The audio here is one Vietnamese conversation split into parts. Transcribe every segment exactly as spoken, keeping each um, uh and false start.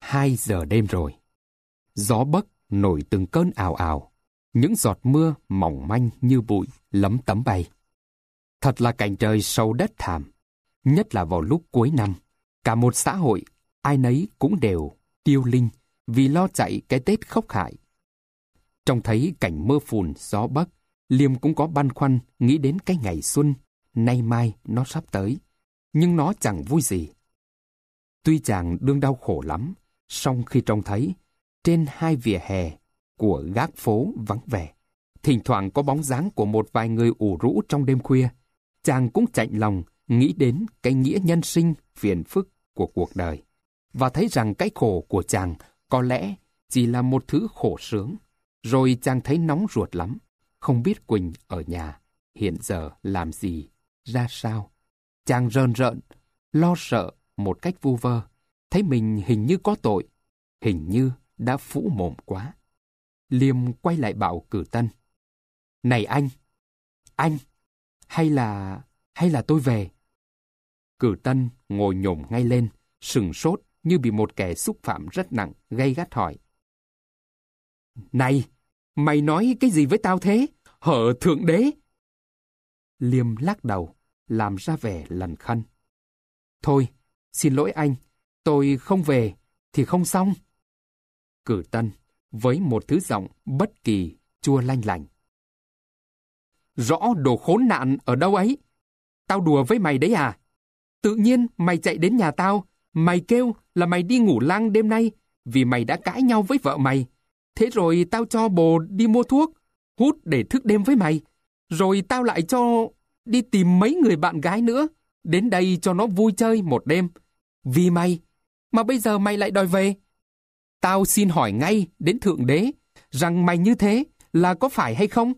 Hai giờ đêm rồi. Gió bấc nổi từng cơn ào ào. Những giọt mưa mỏng manh như bụi lấm tấm bay. Thật là cảnh trời sâu đất thảm. Nhất là vào lúc cuối năm. Cả một xã hội, ai nấy cũng đều tiêu linh vì lo chạy cái Tết khốc hại. Trông thấy cảnh mưa phùn gió bấc, Liêm cũng có băn khoăn nghĩ đến cái ngày xuân, nay mai nó sắp tới. Nhưng nó chẳng vui gì. Tuy chàng đương đau khổ lắm, song khi trông thấy trên hai vỉa hè của gác phố vắng vẻ, thỉnh thoảng có bóng dáng của một vài người ủ rũ trong đêm khuya, chàng cũng chạnh lòng nghĩ đến cái nghĩa nhân sinh phiền phức của cuộc đời, và thấy rằng cái khổ của chàng có lẽ chỉ là một thứ khổ sướng. Rồi chàng thấy nóng ruột lắm, không biết Quỳnh ở nhà hiện giờ làm gì, ra sao. Chàng rờn rợn, lo sợ một cách vu vơ, thấy mình hình như có tội, hình như đã phũ mồm quá. Liêm quay lại bảo Cử Tân: "Này anh, anh, hay là, hay là tôi về?" Cử Tân ngồi nhổm ngay lên, sừng sốt như bị một kẻ xúc phạm rất nặng, gay gắt hỏi: "Này, mày nói cái gì với tao thế? Hở Thượng Đế!" Liêm lắc đầu, làm ra vẻ lẩn khân: "Thôi, xin lỗi anh, tôi không về thì không xong." Cử Tân với một thứ giọng bất kỳ, chua lanh lành: "Rõ đồ khốn nạn ở đâu ấy? Tao đùa với mày đấy à? Tự nhiên mày chạy đến nhà tao, mày kêu là mày đi ngủ lang đêm nay vì mày đã cãi nhau với vợ mày. Thế rồi tao cho bồ đi mua thuốc, hút để thức đêm với mày. Rồi tao lại cho đi tìm mấy người bạn gái nữa, đến đây cho nó vui chơi một đêm. Vì mày, mà bây giờ mày lại đòi về. Tao xin hỏi ngay đến Thượng Đế, rằng mày như thế là có phải hay không?"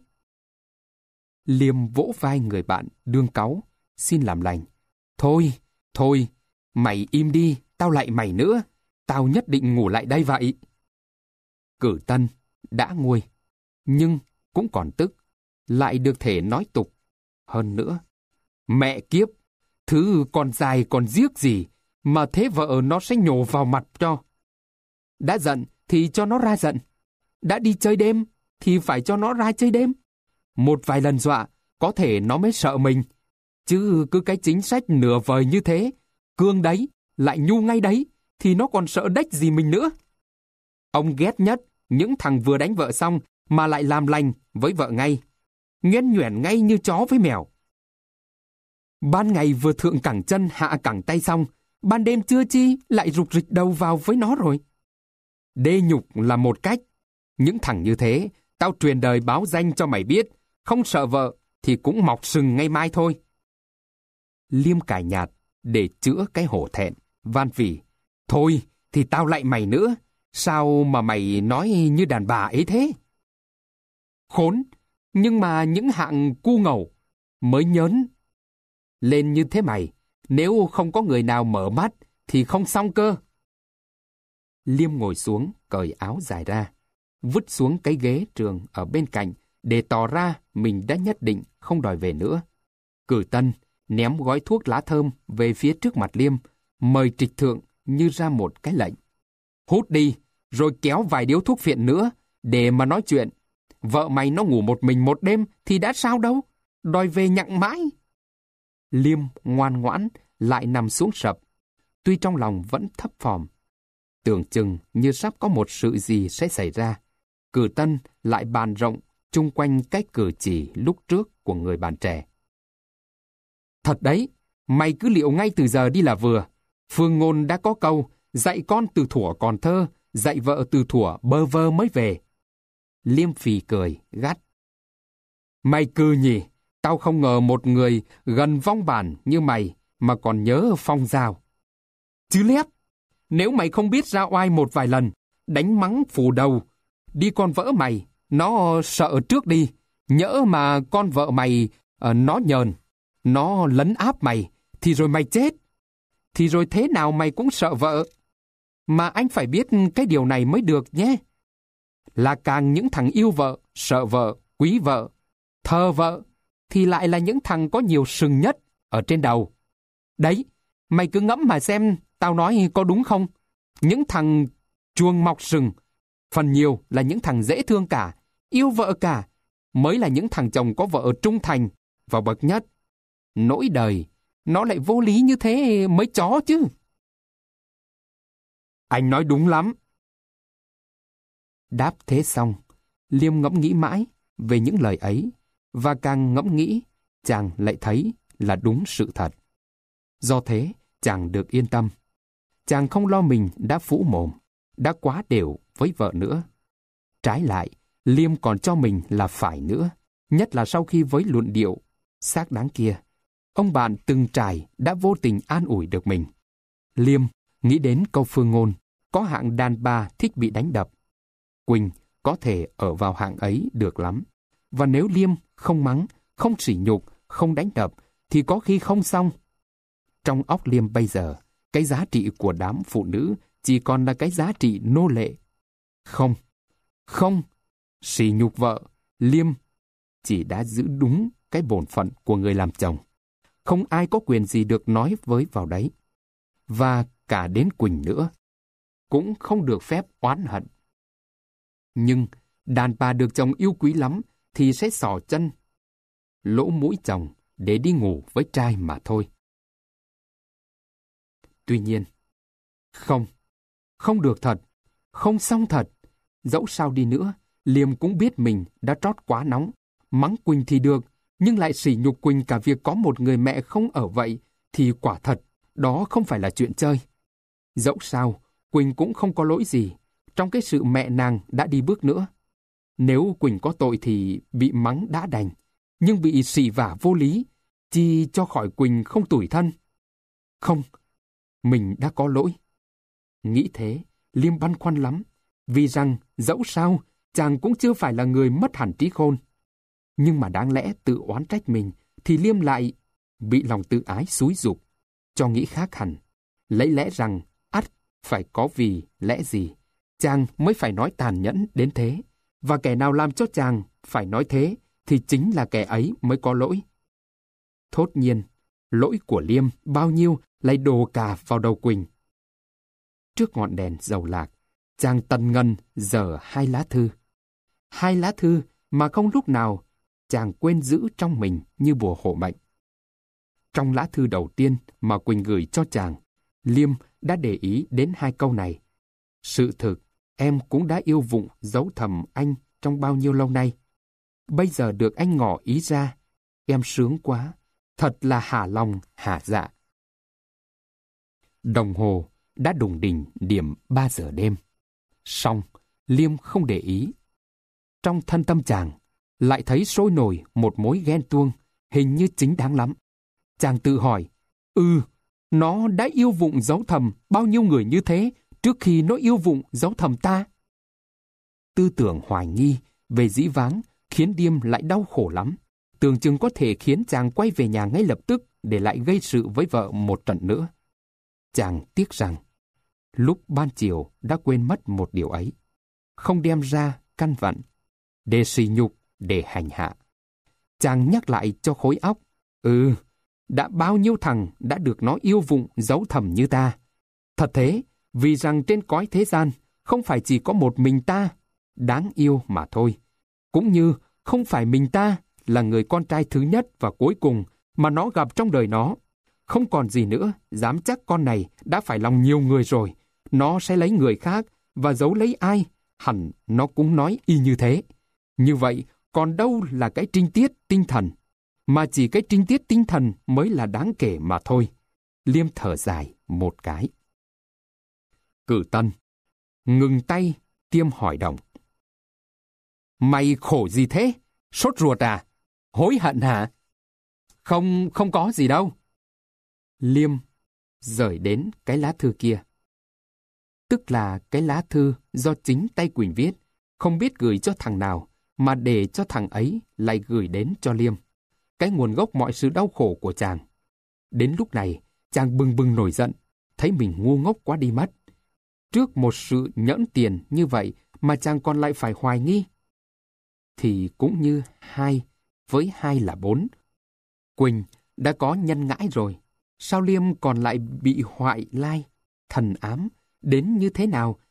Liêm vỗ vai người bạn đương cáu, xin làm lành: "Thôi, thôi, mày im đi, tao lạy mày nữa. Tao nhất định ngủ lại đây vậy." Cử Tân đã nguôi, nhưng cũng còn tức, lại được thể nói tục. Hơn nữa, mẹ kiếp, thứ còn dài còn giếc gì mà thế vợ nó sẽ nhổ vào mặt cho. Đã giận thì cho nó ra giận, đã đi chơi đêm thì phải cho nó ra chơi đêm. Một vài lần dọa, có thể nó mới sợ mình. Chứ cứ cái chính sách nửa vời như thế, cương đấy, lại nhu ngay đấy, thì nó còn sợ đếch gì mình nữa. Ông ghét nhất những thằng vừa đánh vợ xong mà lại làm lành với vợ ngay, nhoẻn nhoẻn ngay như chó với mèo. Ban ngày vừa thượng cẳng chân hạ cẳng tay xong, ban đêm chưa chi lại rục rịch đầu vào với nó rồi. Đê nhục là một cách. Những thằng như thế, tao truyền đời báo danh cho mày biết, không sợ vợ thì cũng mọc sừng ngay mai thôi. Liêm cải nhạt để chữa cái hổ thẹn, van vỉ: "Thôi thì tao lạy mày nữa, sao mà mày nói như đàn bà ấy thế?" Khốn, nhưng mà những hạng cu ngầu mới nhớn lên như thế mày, nếu không có người nào mở mắt thì không xong cơ. Liêm ngồi xuống, cởi áo dài ra, vứt xuống cái ghế trường ở bên cạnh để tỏ ra mình đã nhất định không đòi về nữa. Cử Tân ném gói thuốc lá thơm về phía trước mặt Liêm, mời trịch thượng như ra một cái lệnh: "Hút đi, rồi kéo vài điếu thuốc phiện nữa để mà nói chuyện. Vợ mày nó ngủ một mình một đêm thì đã sao đâu, đòi về nhặng mãi." Liêm ngoan ngoãn lại nằm xuống sập, tuy trong lòng vẫn thấp phòm. Tưởng chừng như sắp có một sự gì sẽ xảy ra. Cử Tân lại bàn rộng chung quanh cách cử chỉ lúc trước của người bạn trẻ: "Thật đấy, mày cứ liệu ngay từ giờ đi là vừa. Phương ngôn đã có câu, dạy con từ thuở còn thơ, dạy vợ từ thuở bơ vơ mới về." Liêm phì cười, gắt: "Mày cừ nhỉ, tao không ngờ một người gần vong bản như mày mà còn nhớ phong giao. Chứ lép, nếu mày không biết ra oai một vài lần, đánh mắng phủ đầu, đi con vợ mày, nó sợ trước đi, nhỡ mà con vợ mày uh, nó nhờn, nó lấn áp mày, thì rồi mày chết. Thì rồi thế nào mày cũng sợ vợ. Mà anh phải biết cái điều này mới được nhé. Là càng những thằng yêu vợ, sợ vợ, quý vợ, thờ vợ, thì lại là những thằng có nhiều sừng nhất ở trên đầu. Đấy, mày cứ ngẫm mà xem tao nói có đúng không? Những thằng chuồng mọc sừng. Phần nhiều là những thằng dễ thương cả, yêu vợ cả, mới là những thằng chồng có vợ trung thành và bậc nhất. Nỗi đời, nó lại vô lý như thế mới chó chứ. Anh nói đúng lắm. Đáp thế xong, Liêm ngẫm nghĩ mãi về những lời ấy, và càng ngẫm nghĩ, chàng lại thấy là đúng sự thật. Do thế, chàng được yên tâm. Chàng không lo mình đã phũ mồm, đã quá đều với vợ nữa. Trái lại, Liêm còn cho mình là phải nữa, nhất là sau khi với luận điệu xác đáng kia, ông bạn từng trải đã vô tình an ủi được mình. Liêm nghĩ đến câu phương ngôn, có hạng đàn bà thích bị đánh đập. Quỳnh có thể ở vào hạng ấy được lắm. Và nếu Liêm không mắng, không sỉ nhục, không đánh đập, thì có khi không xong. Trong óc Liêm bây giờ, cái giá trị của đám phụ nữ chỉ còn là cái giá trị nô lệ. Không, không, sỉ nhục vợ, Liêm chỉ đã giữ đúng cái bổn phận của người làm chồng. Không ai có quyền gì được nói với vào đấy. Và cả đến Quỳnh nữa, cũng không được phép oán hận. Nhưng đàn bà được chồng yêu quý lắm thì sẽ xỏ chân, lỗ mũi chồng để đi ngủ với trai mà thôi. Tuy nhiên, không, không được thật, không xong thật. Dẫu sao đi nữa, Liêm cũng biết mình đã trót quá nóng. Mắng Quỳnh thì được, nhưng lại sỉ nhục Quỳnh cả việc có một người mẹ không ở vậy, thì quả thật, đó không phải là chuyện chơi. Dẫu sao, Quỳnh cũng không có lỗi gì trong cái sự mẹ nàng đã đi bước nữa. Nếu Quỳnh có tội thì bị mắng đã đành, nhưng bị sỉ vả vô lý, chi cho khỏi Quỳnh không tủi thân. Không, mình đã có lỗi. Nghĩ thế, Liêm băn khoăn lắm, vì rằng dẫu sao, chàng cũng chưa phải là người mất hẳn trí khôn. Nhưng mà đáng lẽ tự oán trách mình, thì Liêm lại bị lòng tự ái xúi giục, cho nghĩ khác hẳn. Lấy lẽ rằng, ắt phải có vì lẽ gì, chàng mới phải nói tàn nhẫn đến thế. Và kẻ nào làm cho chàng phải nói thế, thì chính là kẻ ấy mới có lỗi. Thốt nhiên, lỗi của Liêm bao nhiêu lại đổ cả vào đầu Quỳnh. Trước ngọn đèn dầu lạc, chàng tần ngần dở hai lá thư. Hai lá thư mà không lúc nào chàng quên giữ trong mình như bùa hộ mệnh. Trong lá thư đầu tiên mà Quỳnh gửi cho chàng, Liêm đã để ý đến hai câu này. Sự thực, em cũng đã yêu vụng giấu thầm anh trong bao nhiêu lâu nay. Bây giờ được anh ngỏ ý ra, em sướng quá, thật là hả lòng hả dạ. Đồng hồ đã đùng đỉnh điểm ba giờ đêm. Song, Liêm không để ý. Trong thân tâm chàng, lại thấy sôi nổi một mối ghen tuông, hình như chính đáng lắm. Chàng tự hỏi, ừ, nó đã yêu vụng giấu thầm bao nhiêu người như thế trước khi nó yêu vụng giấu thầm ta? Tư tưởng hoài nghi về dĩ vãng khiến Liêm lại đau khổ lắm, tưởng chừng có thể khiến chàng quay về nhà ngay lập tức để lại gây sự với vợ một trận nữa. Chàng tiếc rằng, lúc ban chiều đã quên mất một điều ấy, không đem ra căn vặn, để sỉ nhục, để hành hạ. Chàng nhắc lại cho khối óc, ừ, đã bao nhiêu thằng đã được nó yêu vụng giấu thầm như ta. Thật thế, vì rằng trên cõi thế gian, không phải chỉ có một mình ta đáng yêu mà thôi. Cũng như không phải mình ta là người con trai thứ nhất và cuối cùng mà nó gặp trong đời nó. Không còn gì nữa, dám chắc con này đã phải lòng nhiều người rồi. Nó sẽ lấy người khác và giấu lấy ai, hẳn nó cũng nói y như thế. Như vậy, còn đâu là cái trinh tiết tinh thần, mà chỉ cái trinh tiết tinh thần mới là đáng kể mà thôi. Liêm thở dài một cái. Cử Tân ngừng tay, tiêm hỏi Đồng. Mày khổ gì thế? Sốt ruột à? Hối hận hả? Không, không có gì đâu. Liêm rời đến cái lá thư kia. Tức là cái lá thư do chính tay Quỳnh viết, không biết gửi cho thằng nào, mà để cho thằng ấy lại gửi đến cho Liêm. Cái nguồn gốc mọi sự đau khổ của chàng. Đến lúc này, chàng bừng bừng nổi giận, thấy mình ngu ngốc quá đi mất. Trước một sự nhẫn tiền như vậy mà chàng còn lại phải hoài nghi. Thì cũng như hai với hai là bốn. Quỳnh đã có nhân ngãi rồi. Sao Liêm còn lại bị hoại lai, thần ám, đến như thế nào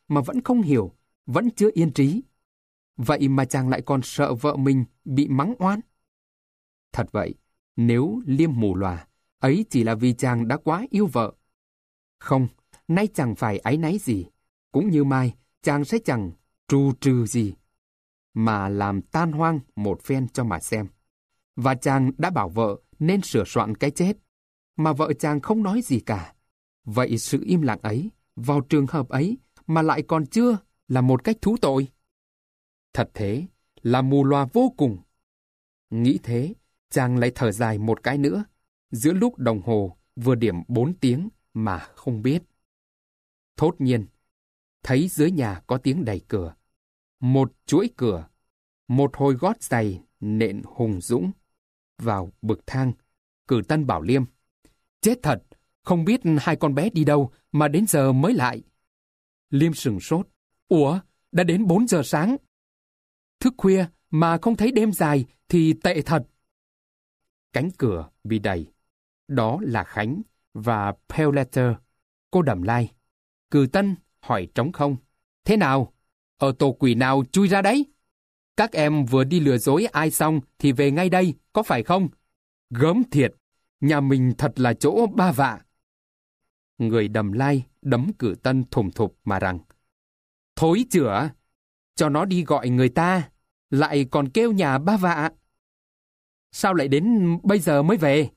mà vẫn không hiểu, vẫn chưa yên trí. Vậy mà chàng lại còn sợ vợ mình bị mắng oan. Thật vậy, nếu Liêm mù lòa, ấy chỉ là vì chàng đã quá yêu vợ. Không, nay chẳng phải áy náy gì, cũng như mai chàng sẽ chẳng trù trừ gì, mà làm tan hoang một phen cho mà xem. Và chàng đã bảo vợ nên sửa soạn cái chết, mà vợ chàng không nói gì cả. Vậy sự im lặng ấy, vào trường hợp ấy, mà lại còn chưa là một cách thú tội. Thật thế, là mù loà vô cùng. Nghĩ thế, chàng lại thở dài một cái nữa, giữa lúc đồng hồ vừa điểm bốn tiếng mà không biết. Thốt nhiên, thấy dưới nhà có tiếng đẩy cửa. Một chuỗi cửa, một hồi gót giày nện hùng dũng vào bậc thang. Cử Tân bảo Liêm: chết thật, không biết hai con bé đi đâu mà đến giờ mới lại. Liêm sửng sốt: ủa, đã đến bốn giờ sáng. Thức khuya mà không thấy đêm dài thì tệ thật. Cánh cửa bị đẩy. Đó là Khánh và Pearletter, cô Đầm Lai. Cử Tân hỏi trống không: thế nào? Ở tổ quỷ nào chui ra đấy? Các em vừa đi lừa dối ai xong thì về ngay đây, có phải không? Gớm thiệt, nhà mình thật là chỗ ba vạ. Người Đầm Lai đấm Cử Tân thùm thụp mà rằng: thối chửa, cho nó đi gọi người ta, lại còn kêu nhà ba vạ. Sao lại đến bây giờ mới về?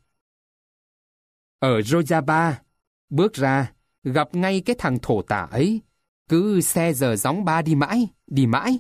Ở Rojaba, bước ra, gặp ngay cái thằng thổ tả ấy, cứ xe giờ gióng ba đi mãi, đi mãi.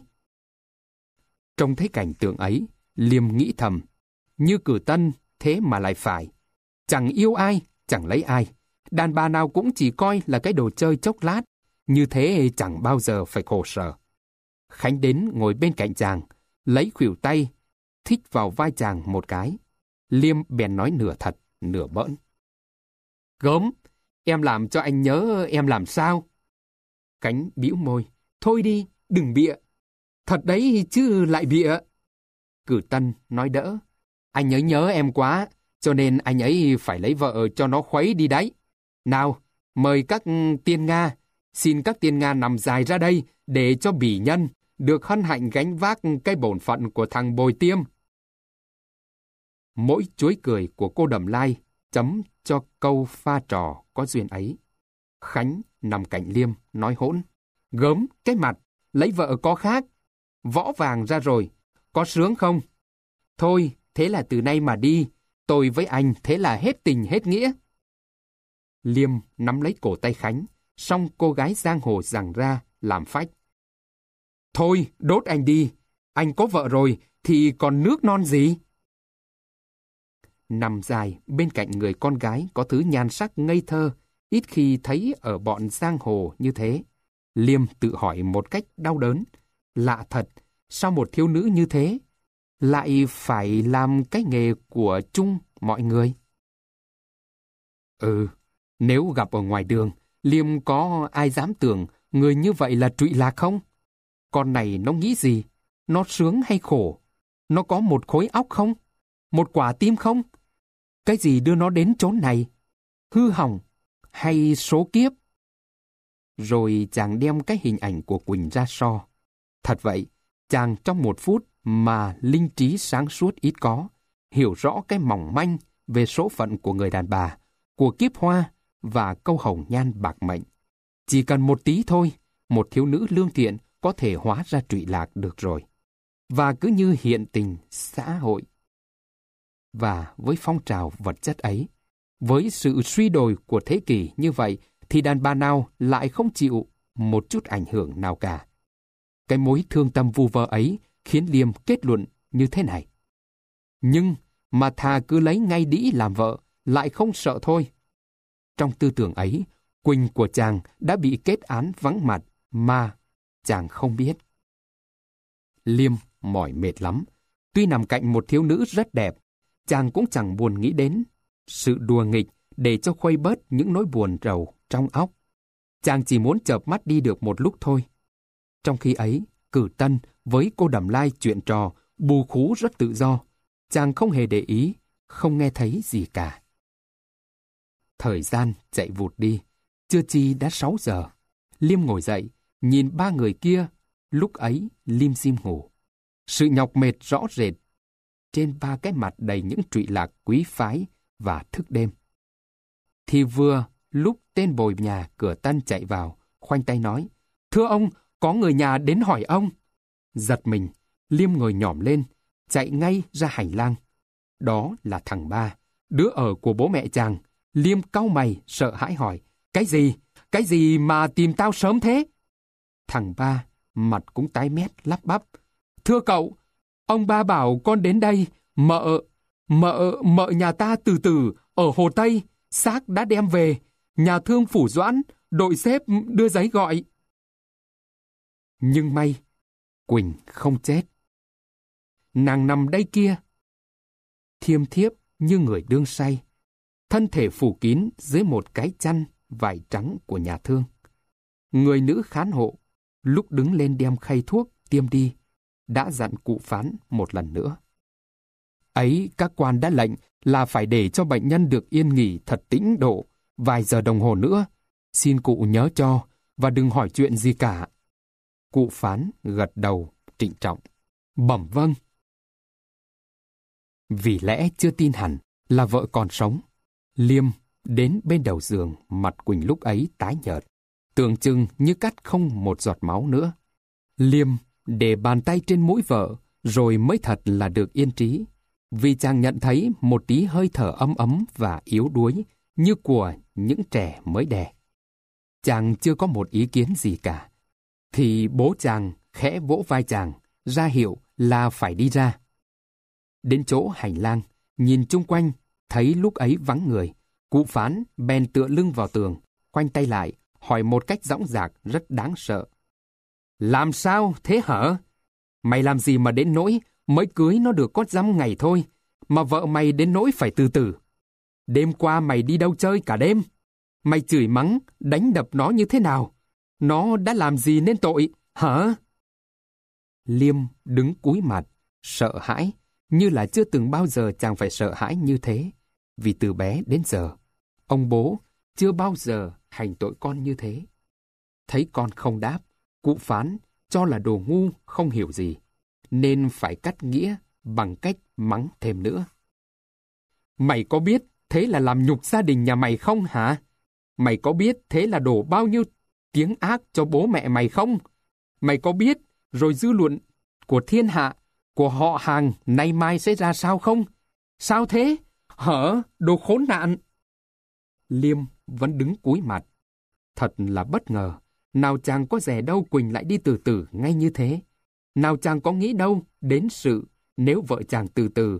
Trông thấy cảnh tượng ấy, Liêm nghĩ thầm: như Cử Tân, thế mà lại phải. Chẳng yêu ai, chẳng lấy ai. Đàn bà nào cũng chỉ coi là cái đồ chơi chốc lát, như thế chẳng bao giờ phải khổ sở. Khánh đến ngồi bên cạnh chàng, lấy khuỷu tay, thích vào vai chàng một cái. Liêm bèn nói nửa thật, nửa bỡn: gớm, em làm cho anh nhớ em làm sao? Khánh bĩu môi: thôi đi, đừng bịa. Thật đấy chứ lại bịa. Cử Tân nói đỡ: anh nhớ nhớ em quá, cho nên anh ấy phải lấy vợ cho nó khuấy đi đấy. Nào, mời các tiên Nga, xin các tiên Nga nằm dài ra đây để cho bỉ nhân được hân hạnh gánh vác cái bổn phận của thằng Bồi Tiêm. Mỗi chuối cười của cô Đầm Lai chấm cho câu pha trò có duyên ấy. Khánh nằm cạnh Liêm nói hỗn: gớm, cái mặt, lấy vợ có khác. Võ vàng ra rồi, có sướng không? Thôi, thế là từ nay mà đi, tôi với anh thế là hết tình hết nghĩa. Liêm nắm lấy cổ tay Khánh, xong cô gái giang hồ giằng ra, làm phách: thôi, đốt anh đi, anh có vợ rồi, thì còn nước non gì? Nằm dài bên cạnh người con gái có thứ nhan sắc ngây thơ, ít khi thấy ở bọn giang hồ như thế. Liêm tự hỏi một cách đau đớn: lạ thật, sao một thiếu nữ như thế lại phải làm cái nghề của chung mọi người? Ừ, nếu gặp ở ngoài đường, Liêm có ai dám tưởng người như vậy là trụy lạc không? Con này nó nghĩ gì? Nó sướng hay khổ? Nó có một khối óc không? Một quả tim không? Cái gì đưa nó đến chốn này? Hư hỏng hay số kiếp? Rồi chàng đem cái hình ảnh của Quỳnh ra so. Thật vậy, chàng trong một phút mà linh trí sáng suốt ít có, hiểu rõ cái mỏng manh về số phận của người đàn bà, của kiếp hoa và câu hồng nhan bạc mệnh. Chỉ cần một tí thôi, một thiếu nữ lương thiện có thể hóa ra trụy lạc được rồi. Và cứ như hiện tình xã hội. Và với phong trào vật chất ấy, với sự suy đồi của thế kỷ như vậy, thì đàn bà nào lại không chịu một chút ảnh hưởng nào cả. Cái mối thương tâm vu vơ ấy khiến Liêm kết luận như thế này: nhưng mà thà cứ lấy ngay đĩ làm vợ, lại không sợ thôi. Trong tư tưởng ấy, Quỳnh của chàng đã bị kết án vắng mặt mà chàng không biết. Liêm mỏi mệt lắm. Tuy nằm cạnh một thiếu nữ rất đẹp, chàng cũng chẳng buồn nghĩ đến sự đùa nghịch để cho khuây bớt những nỗi buồn rầu trong óc. Chàng chỉ muốn chợp mắt đi được một lúc thôi. Trong khi ấy, Cử Tân với cô Đầm Lai chuyện trò, bù khú rất tự do. Chàng không hề để ý, không nghe thấy gì cả. Thời gian chạy vụt đi, chưa chi đã sáu giờ. Liêm ngồi dậy, Nhìn ba người kia, lúc ấy lim dim ngủ. Sự nhọc mệt rõ rệt. Trên ba cái mặt đầy những trụy lạc quý phái và thức đêm. Thì vừa lúc tên bồi nhà cửa tân chạy vào, khoanh tay nói, thưa ông, có người nhà đến hỏi ông. Giật mình, Liêm ngồi nhỏm lên, chạy ngay ra hành lang. Đó là thằng Ba, đứa ở của bố mẹ chàng. Liêm cau mày, sợ hãi hỏi, cái gì? Cái gì mà tìm tao sớm thế? Thằng Ba, mặt cũng tái mét, lắp bắp. Thưa cậu, ông Ba bảo con đến đây, mợ, mợ, mợ nhà ta từ từ, ở Hồ Tây, xác đã đem về, nhà thương Phủ Doãn, đội xếp đưa giấy gọi. Nhưng may, Quỳnh không chết. Nàng nằm đây kia, thiêm thiếp như người đương say, thân thể phủ kín dưới một cái chăn vải trắng của nhà thương. Người nữ khán hộ, lúc đứng lên đem khay thuốc tiêm đi, đã dặn cụ Phán một lần nữa. Ấy, các quan đã lệnh là phải để cho bệnh nhân được yên nghỉ thật tĩnh độ vài giờ đồng hồ nữa. Xin cụ nhớ cho, và đừng hỏi chuyện gì cả. Cụ Phán gật đầu, trịnh trọng. Bẩm vâng. Vì lẽ chưa tin hẳn là vợ còn sống, Liêm đến bên đầu giường, mặt Quỳnh lúc ấy tái nhợt, tưởng chừng như cắt không một giọt máu nữa. Liêm để bàn tay trên mũi vợ, rồi mới thật là được yên trí, vì chàng nhận thấy một tí hơi thở ấm ấm và yếu đuối như của những trẻ mới đẻ. Chàng chưa có một ý kiến gì cả, thì bố chàng khẽ vỗ vai chàng, ra hiệu là phải đi ra. Đến chỗ hành lang, nhìn chung quanh, thấy lúc ấy vắng người, cụ Phán bèn tựa lưng vào tường, khoanh tay lại, hỏi một cách dõng dạc rất đáng sợ. Làm sao thế hả? Mày làm gì mà đến nỗi mới cưới nó được có dăm ngày thôi, mà vợ mày đến nỗi phải từ từ. Đêm qua mày đi đâu chơi cả đêm? Mày chửi mắng, đánh đập nó như thế nào? Nó đã làm gì nên tội, hả? Liêm đứng cúi mặt, sợ hãi, như là chưa từng bao giờ chàng phải sợ hãi như thế. Vì từ bé đến giờ, ông bố chưa bao giờ hành tội con như thế. Thấy con không đáp, cụ Phán cho là đồ ngu không hiểu gì, nên phải cắt nghĩa bằng cách mắng thêm nữa. Mày có biết thế là làm nhục gia đình nhà mày không hả? Mày có biết thế là đổ bao nhiêu tiếng ác cho bố mẹ mày không? Mày có biết rồi dư luận của thiên hạ, của họ hàng nay mai sẽ ra sao không? Sao thế? Hở, đồ khốn nạn! Liêm vẫn đứng cúi mặt. Thật là bất ngờ, nào chàng có dè đâu Quỳnh lại đi từ từ ngay như thế. Nào chàng có nghĩ đâu đến sự nếu vợ chàng từ từ,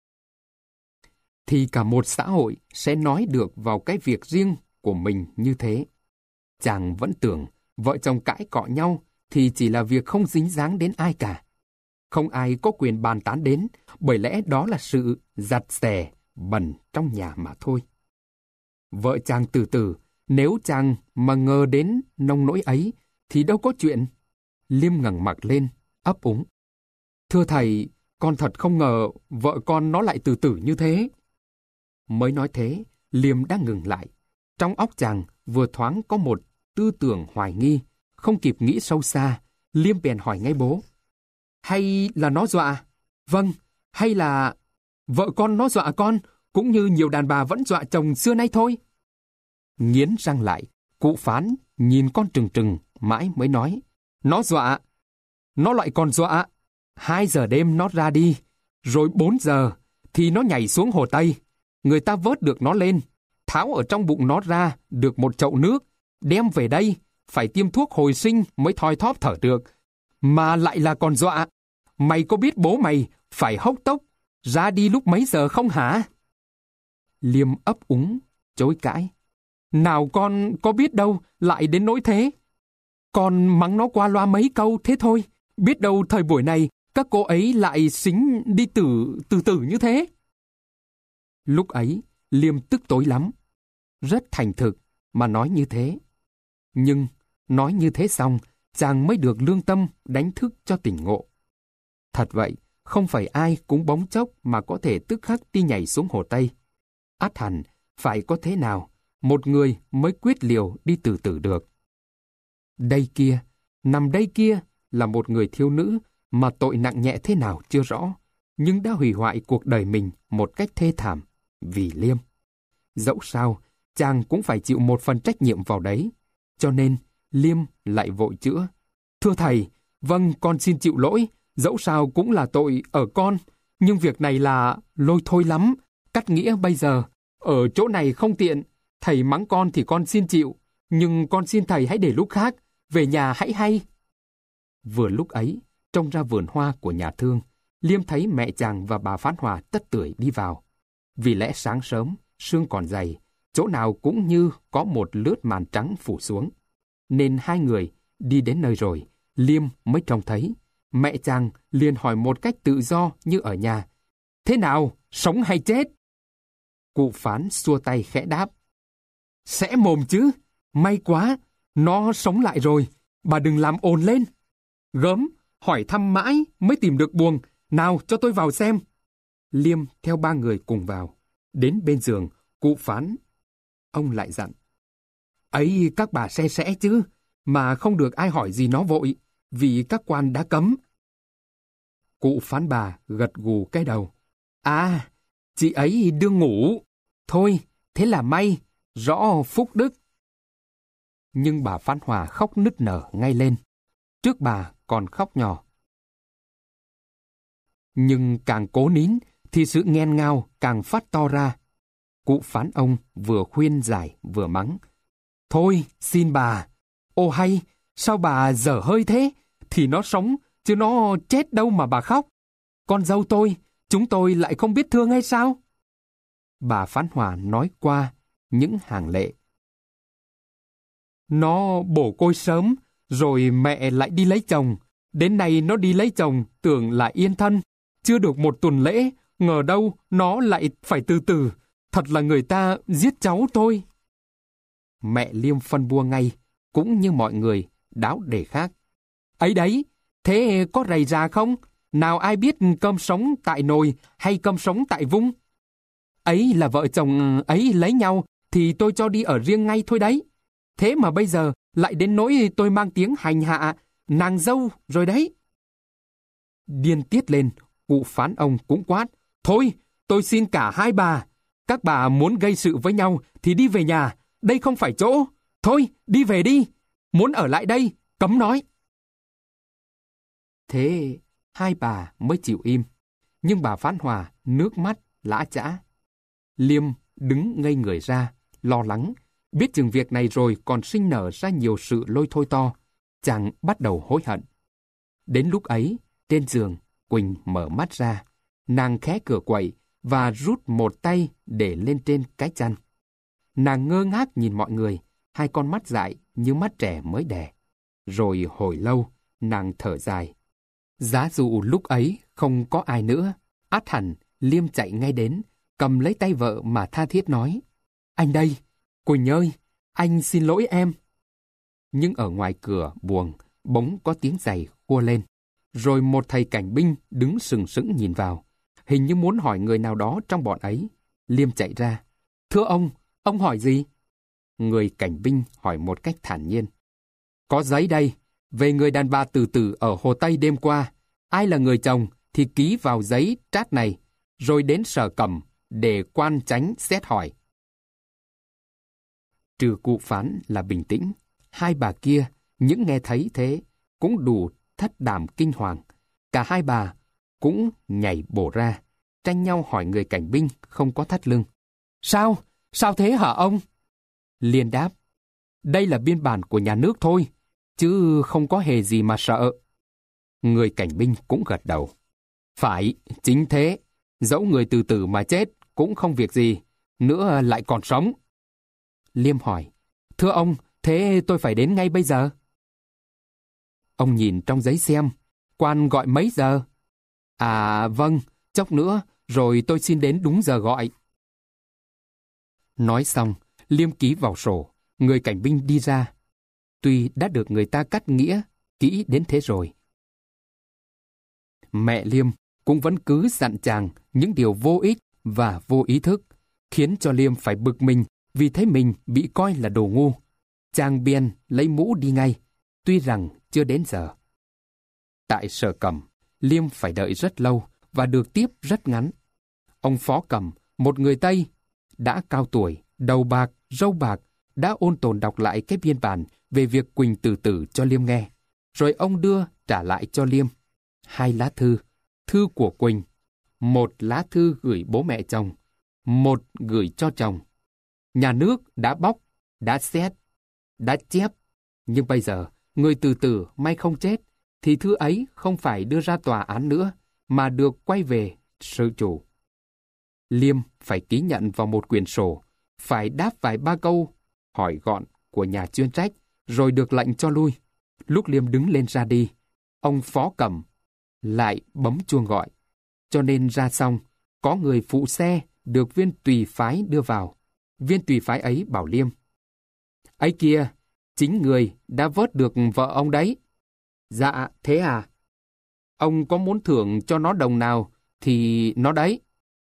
thì cả một xã hội sẽ nói được vào cái việc riêng của mình như thế. Chàng vẫn tưởng vợ chồng cãi cọ nhau thì chỉ là việc không dính dáng đến ai cả. Không ai có quyền bàn tán đến, bởi lẽ đó là sự giặt xẻ, bẩn trong nhà mà thôi. Vợ chàng từ từ, nếu chàng mà ngờ đến nông nỗi ấy, thì đâu có chuyện. Liêm ngẩng mặt lên, ấp úng. Thưa thầy, con thật không ngờ vợ con nó lại từ từ như thế. Mới nói thế, Liêm đã ngừng lại. Trong óc chàng vừa thoáng có một tư tưởng hoài nghi, không kịp nghĩ sâu xa, Liêm bèn hỏi ngay bố. Hay là nó dọa? Vâng, hay là vợ con nó dọa con, cũng như nhiều đàn bà vẫn dọa chồng xưa nay thôi. Nghiến răng lại, cụ Phán nhìn con trừng trừng, mãi mới nói. Nó dọa, nó lại còn dọa. Hai giờ đêm nó ra đi, rồi bốn giờ thì nó nhảy xuống Hồ Tây. Người ta vớt được nó lên, tháo ở trong bụng nó ra được một chậu nước, đem về đây, phải tiêm thuốc hồi sinh mới thoi thóp thở được. Mà lại là còn dọa. Mày có biết bố mày phải hốc tốc ra đi lúc mấy giờ không hả? Liêm ấp úng, chối cãi. Nào con có biết đâu lại đến nỗi thế. Con mắng nó qua loa mấy câu thế thôi. Biết đâu thời buổi này các cô ấy lại xính đi từ từ từ như thế. Lúc ấy Liêm tức tối lắm. Rất thành thực mà nói như thế. Nhưng nói như thế xong, chàng mới được lương tâm đánh thức cho tỉnh ngộ. Thật vậy, không phải ai cũng bỗng chốc mà có thể tức khắc đi nhảy xuống Hồ Tây. Ắt hẳn, phải có thế nào, một người mới quyết liều đi từ từ được. Đây kia, nằm đây kia là một người thiếu nữ mà tội nặng nhẹ thế nào chưa rõ, nhưng đã hủy hoại cuộc đời mình một cách thê thảm vì Liêm. Dẫu sao, chàng cũng phải chịu một phần trách nhiệm vào đấy. Cho nên, Liêm lại vội chữa. Thưa thầy, vâng, con xin chịu lỗi, dẫu sao cũng là tội ở con, nhưng việc này là lôi thôi lắm, cắt nghĩa bây giờ. Ở chỗ này không tiện, thầy mắng con thì con xin chịu, nhưng con xin thầy hãy để lúc khác, về nhà hãy hay. Vừa lúc ấy, trông ra vườn hoa của nhà thương, Liêm thấy mẹ chàng và bà Phán Hòa tất tưởi đi vào. Vì lẽ sáng sớm, sương còn dày, chỗ nào cũng như có một lướt màn trắng phủ xuống. Nên hai người đi đến nơi rồi, Liêm mới trông thấy. Mẹ chàng liền hỏi một cách tự do như ở nhà. Thế nào, sống hay chết? Cụ Phán xua tay khẽ đáp. Sẽ mồm chứ, may quá, nó sống lại rồi, bà đừng làm ồn lên. Gớm, hỏi thăm mãi mới tìm được buồng, nào cho tôi vào xem. Liêm theo ba người cùng vào. Đến bên giường, cụ Phán. Ông lại dặn. Ấy các bà se sẽ chứ, mà không được ai hỏi gì nó vội, vì các quan đã cấm. Cụ Phán bà gật gù cái đầu. À, chị ấy đương ngủ. Thôi, thế là may, rõ phúc đức. Nhưng bà Phán Hòa khóc nức nở ngay lên. Trước bà còn khóc nhỏ. Nhưng càng cố nín, thì sự nghẹn ngào càng phát to ra. Cụ Phán ông vừa khuyên giải vừa mắng. Thôi, xin bà. Ô hay, sao bà dở hơi thế? Thì nó sống, chứ nó chết đâu mà bà khóc. Con dâu tôi, chúng tôi lại không biết thương hay sao? Bà Phán Hòa nói qua những hàng lệ. Nó bổ côi sớm, rồi mẹ lại đi lấy chồng. Đến nay nó đi lấy chồng, tưởng là yên thân. Chưa được một tuần lễ, ngờ đâu nó lại phải từ từ. Thật là người ta giết cháu tôi. Mẹ Liêm phân bua ngay, cũng như mọi người, đáo để khác. Ấy đấy, thế có rầy rà không? Nào ai biết cơm sống tại nồi hay cơm sống tại vung? Ấy là vợ chồng ấy lấy nhau, thì tôi cho đi ở riêng ngay thôi đấy. Thế mà bây giờ lại đến nỗi tôi mang tiếng hành hạ, nàng dâu rồi đấy. Điên tiết lên, cụ Phán ông cũng quát. Thôi, tôi xin cả hai bà. Các bà muốn gây sự với nhau thì đi về nhà. Đây không phải chỗ. Thôi, đi về đi. Muốn ở lại đây, cấm nói. Thế hai bà mới chịu im. Nhưng bà Phán Hòa nước mắt lã chã. Liêm đứng ngây người ra, lo lắng. Biết chừng việc này rồi còn sinh nở ra nhiều sự lôi thôi to. Chàng bắt đầu hối hận. Đến lúc ấy, trên giường, Quỳnh mở mắt ra. Nàng khé cửa quậy và rút một tay để lên trên cái chăn. Nàng ngơ ngác nhìn mọi người, hai con mắt dại như mắt trẻ mới đẻ. Rồi hồi lâu, nàng thở dài. Giá dụ lúc ấy không có ai nữa, ắt hẳn Liêm chạy ngay đến, cầm lấy tay vợ mà tha thiết nói. Anh đây, Quỳnh ơi, anh xin lỗi em. Nhưng ở ngoài cửa buồng, bỗng có tiếng giày khua lên. Rồi một thầy cảnh binh đứng sừng sững nhìn vào, hình như muốn hỏi người nào đó trong bọn ấy. Liêm chạy ra. Thưa ông, ông hỏi gì? Người cảnh binh hỏi một cách thản nhiên. Có giấy đây, về người đàn bà từ từ ở Hồ Tây đêm qua. Ai là người chồng thì ký vào giấy trát này, rồi đến sở cẩm để quan chánh xét hỏi. Trừ cụ Phán là bình tĩnh, hai bà kia, những nghe thấy thế, cũng đủ thất đảm kinh hoàng. Cả hai bà cũng nhảy bổ ra, tranh nhau hỏi người cảnh binh không có thắt lưng. Sao? Sao thế hả ông? Liên đáp. Đây là biên bản của nhà nước thôi, chứ không có hề gì mà sợ. Người cảnh binh cũng gật đầu. Phải, chính thế. Dẫu người từ từ mà chết cũng không việc gì, nữa lại còn sống. Liêm hỏi. Thưa ông, thế tôi phải đến ngay bây giờ? Ông nhìn trong giấy xem. Quan gọi mấy giờ? À vâng, chốc nữa, rồi tôi xin đến đúng giờ gọi. Nói xong, Liêm ký vào sổ, người cảnh binh đi ra. Tuy đã được người ta cắt nghĩa, kỹ đến thế rồi. Mẹ Liêm cũng vẫn cứ dặn chàng những điều vô ích và vô ý thức, khiến cho Liêm phải bực mình vì thấy mình bị coi là đồ ngu. Chàng biên lấy mũ đi ngay, tuy rằng chưa đến giờ. Tại Sở Cẩm, Liêm phải đợi rất lâu và được tiếp rất ngắn. Ông Phó Cẩm, một người Tây, đã cao tuổi, đầu bạc, râu bạc, đã ôn tồn đọc lại cái biên bản về việc Quỳnh Tử Tử cho Liêm nghe. Rồi ông đưa trả lại cho Liêm hai lá thư, thư của Quỳnh, một lá thư gửi bố mẹ chồng, một gửi cho chồng. Nhà nước đã bóc, đã xét, đã chép, nhưng bây giờ người Tử Tử may không chết, thì thư ấy không phải đưa ra tòa án nữa, mà được quay về sự chủ. Liêm phải ký nhận vào một quyển sổ, phải đáp vài ba câu hỏi gọn của nhà chuyên trách, rồi được lệnh cho lui. Lúc Liêm đứng lên ra đi, ông Phó Cẩm lại bấm chuông gọi. Cho nên ra xong, có người phụ xe được viên tùy phái đưa vào. Viên tùy phái ấy bảo Liêm: "Ấy kia, chính người đã vớt được vợ ông đấy." "Dạ, thế à? Ông có muốn thưởng cho nó đồng nào thì nó đấy."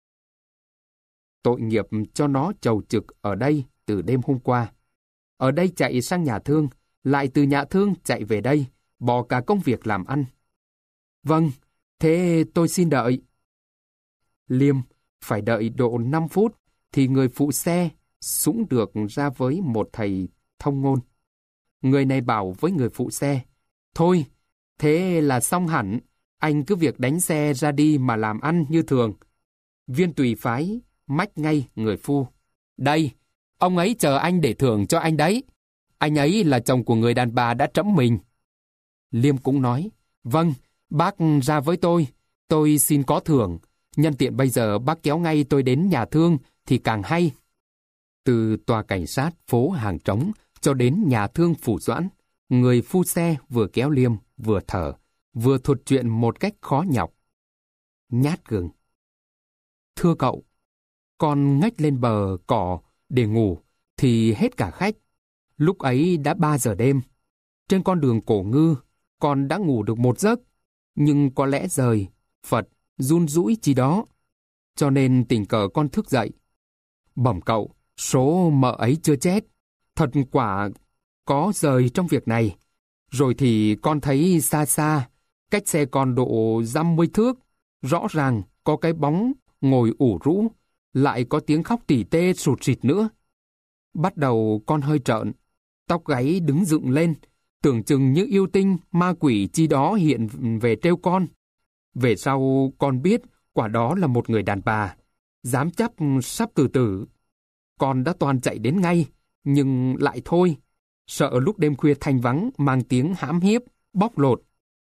Tội nghiệp cho nó chầu trực ở đây từ đêm hôm qua. Ở đây chạy sang nhà thương, lại từ nhà thương chạy về đây, bỏ cả công việc làm ăn. "Vâng, thế tôi xin đợi." Liêm phải đợi độ năm phút thì người phụ xe sũng được ra với một thầy thông ngôn. Người này bảo với người phụ xe: "Thôi, thế là xong hẳn, anh cứ việc đánh xe ra đi mà làm ăn như thường." Viên tùy phái mách ngay người phu: "Đây, ông ấy chờ anh để thưởng cho anh đấy. Anh ấy là chồng của người đàn bà đã trẫm mình." Liêm cũng nói: "Vâng, bác ra với tôi, tôi xin có thưởng. Nhân tiện bây giờ bác kéo ngay tôi đến nhà thương thì càng hay." Từ tòa cảnh sát phố Hàng Trống cho đến nhà thương Phủ Doãn, người phu xe vừa kéo Liêm, vừa thở, vừa thuật chuyện một cách khó nhọc. Nhát gừng: "Thưa cậu, con ngách lên bờ cỏ để ngủ thì hết cả khách. Lúc ấy đã ba giờ đêm. Trên con đường Cổ Ngư, con đã ngủ được một giấc, nhưng có lẽ rời, Phật, run rũi chi đó. Cho nên tình cờ con thức dậy. Bẩm cậu, số mợ ấy chưa chết. Thật quả có rời trong việc này. Rồi thì con thấy xa xa, cách xe con độ dăm mươi thước, rõ ràng có cái bóng ngồi ủ rũ, lại có tiếng khóc tỉ tê sụt sịt nữa. Bắt đầu con hơi trợn, tóc gáy đứng dựng lên, tưởng chừng như yêu tinh, ma quỷ chi đó hiện về trêu con. Về sau con biết quả đó là một người đàn bà, dám chắc sắp từ tử. Con đã toàn chạy đến ngay, nhưng lại thôi, sợ lúc đêm khuya thanh vắng mang tiếng hãm hiếp, bóc lột.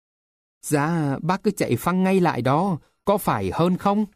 Dạ, bác cứ chạy phăng ngay lại đó, có phải hơn không?"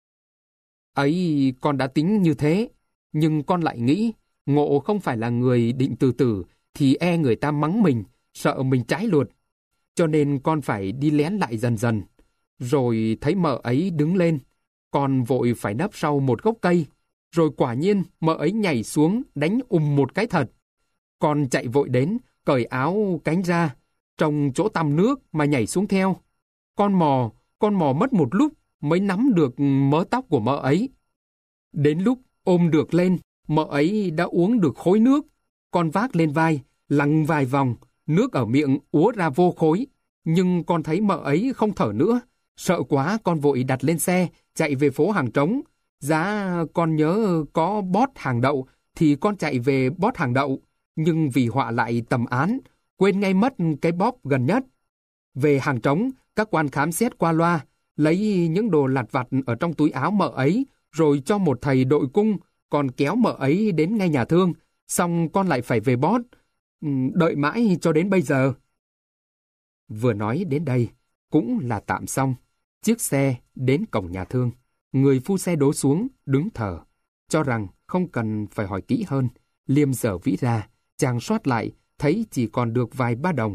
Ấy, con đã tính như thế, nhưng con lại nghĩ, ngộ không phải là người định từ tử, thì e người ta mắng mình, sợ mình trái luật. Cho nên con phải đi lén lại dần dần. Rồi thấy mợ ấy đứng lên, con vội phải nấp sau một gốc cây. Rồi quả nhiên mợ ấy nhảy xuống đánh ùm một cái thật. Con chạy vội đến, cởi áo cánh ra, trong chỗ tăm nước mà nhảy xuống theo. Con mò, con mò mất một lúc mới nắm được mớ tóc của mợ ấy. Đến lúc ôm được lên, mợ ấy đã uống được khối nước. Con vác lên vai, lăn vài vòng, nước ở miệng úa ra vô khối. Nhưng con thấy mợ ấy không thở nữa. Sợ quá con vội đặt lên xe, chạy về phố Hàng Trống. Giá con nhớ có bót hàng đậu, thì con chạy về bót hàng đậu. Nhưng vì họa lại tầm án, quên ngay mất cái bóp gần nhất. Về Hàng Trống, các quan khám xét qua loa, lấy những đồ lặt vặt ở trong túi áo mợ ấy, rồi cho một thầy đội cung, còn kéo mợ ấy đến ngay nhà thương. Xong con lại phải về bót, đợi mãi cho đến bây giờ. Vừa nói đến đây, cũng là tạm xong. Chiếc xe đến cổng nhà thương. Người phu xe đổ xuống, đứng thở. Cho rằng không cần phải hỏi kỹ hơn. Liêm dở vĩ ra, chàng soát lại, thấy chỉ còn được vài ba đồng.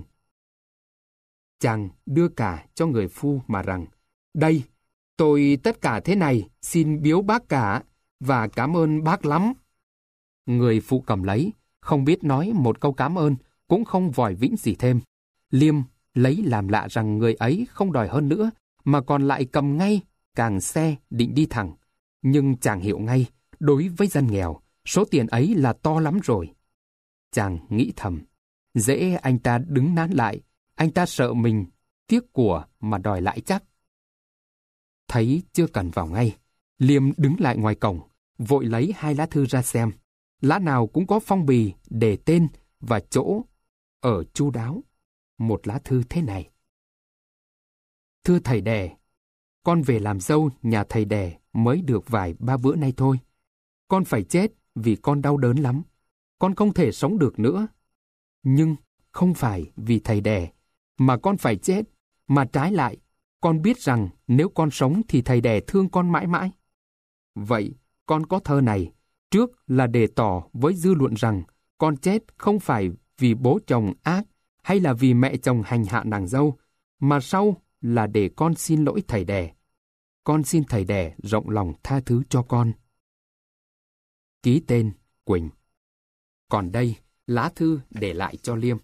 Chàng đưa cả cho người phu mà rằng: "Đây, tôi tất cả thế này, xin biếu bác cả, và cảm ơn bác lắm." Người phụ cầm lấy, không biết nói một câu cảm ơn, cũng không vòi vĩnh gì thêm. Liêm lấy làm lạ rằng người ấy không đòi hơn nữa, mà còn lại cầm ngay, càng xe định đi thẳng. Nhưng chàng hiểu ngay, đối với dân nghèo, số tiền ấy là to lắm rồi. Chàng nghĩ thầm, dễ anh ta đứng nán lại, Anh ta sợ mình tiếc của mà đòi lại chắc. Thấy chưa cần vào ngay, Liêm đứng lại ngoài cổng, vội lấy hai lá thư ra xem. Lá nào cũng có phong bì, đề tên và chỗ ở chu đáo. Một lá thư thế này: Thưa thầy đẻ, con về làm dâu nhà thầy đẻ mới được vài ba bữa nay thôi. Con phải chết vì con đau đớn lắm. Con không thể sống được nữa. Nhưng không phải vì thầy đẻ mà con phải chết, mà trái lại, con biết rằng nếu con sống thì thầy đẻ thương con mãi mãi. Vậy, con có thơ này, trước là để tỏ với dư luận rằng con chết không phải vì bố chồng ác hay là vì mẹ chồng hành hạ nàng dâu, mà sau là để con xin lỗi thầy đẻ. Con xin thầy đẻ rộng lòng tha thứ cho con. Ký tên Quỳnh. Còn đây, lá thư để lại cho Liêm.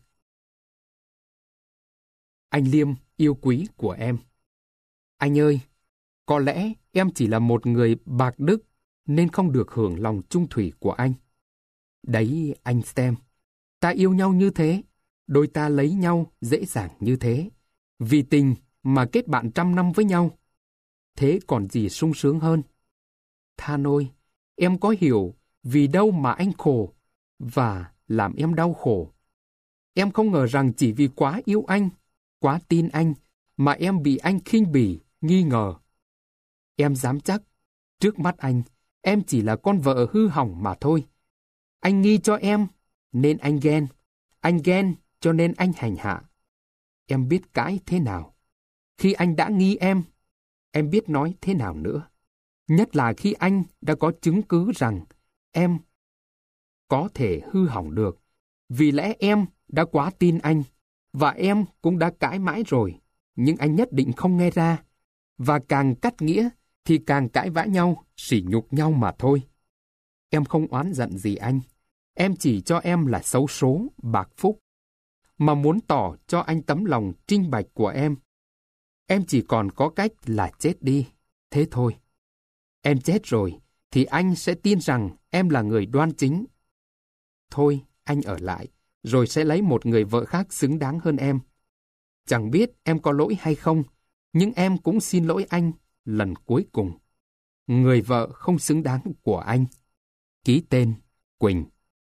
Anh Liêm yêu quý của em. Anh ơi, có lẽ em chỉ là một người bạc đức nên không được hưởng lòng trung thủy của anh. Đấy anh xem, ta yêu nhau như thế, đôi ta lấy nhau dễ dàng như thế. Vì tình mà kết bạn trăm năm với nhau. Thế còn gì sung sướng hơn? Than ôi, em có hiểu vì đâu mà anh khổ và làm em đau khổ. Em không ngờ rằng chỉ vì quá yêu anh, quá tin anh mà em bị anh khinh bỉ, nghi ngờ. Em dám chắc, trước mắt anh, em chỉ là con vợ hư hỏng mà thôi. Anh nghi cho em, nên anh ghen. Anh ghen cho nên anh hành hạ. Em biết cãi thế nào. Khi anh đã nghi em, em biết nói thế nào nữa. Nhất là khi anh đã có chứng cứ rằng em có thể hư hỏng được. Vì lẽ em đã quá tin anh, và em cũng đã cãi mãi rồi, nhưng anh nhất định không nghe ra. Và càng cắt nghĩa thì càng cãi vã nhau, sỉ nhục nhau mà thôi. Em không oán giận gì anh. Em chỉ cho em là xấu số, bạc phúc, mà muốn tỏ cho anh tấm lòng trinh bạch của em. Em chỉ còn có cách là chết đi, thế thôi. Em chết rồi, thì anh sẽ tin rằng em là người đoan chính. Thôi, anh ở lại, rồi sẽ lấy một người vợ khác xứng đáng hơn em. Chẳng biết em có lỗi hay không, nhưng em cũng xin lỗi anh lần cuối cùng. Người vợ không xứng đáng của anh. Ký tên Quỳnh.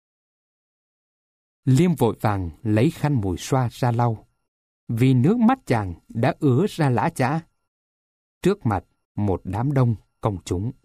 Liêm vội vàng lấy khăn mùi xoa ra lau, vì nước mắt chàng đã ứa ra lã chã. Trước mặt một đám đông công chúng.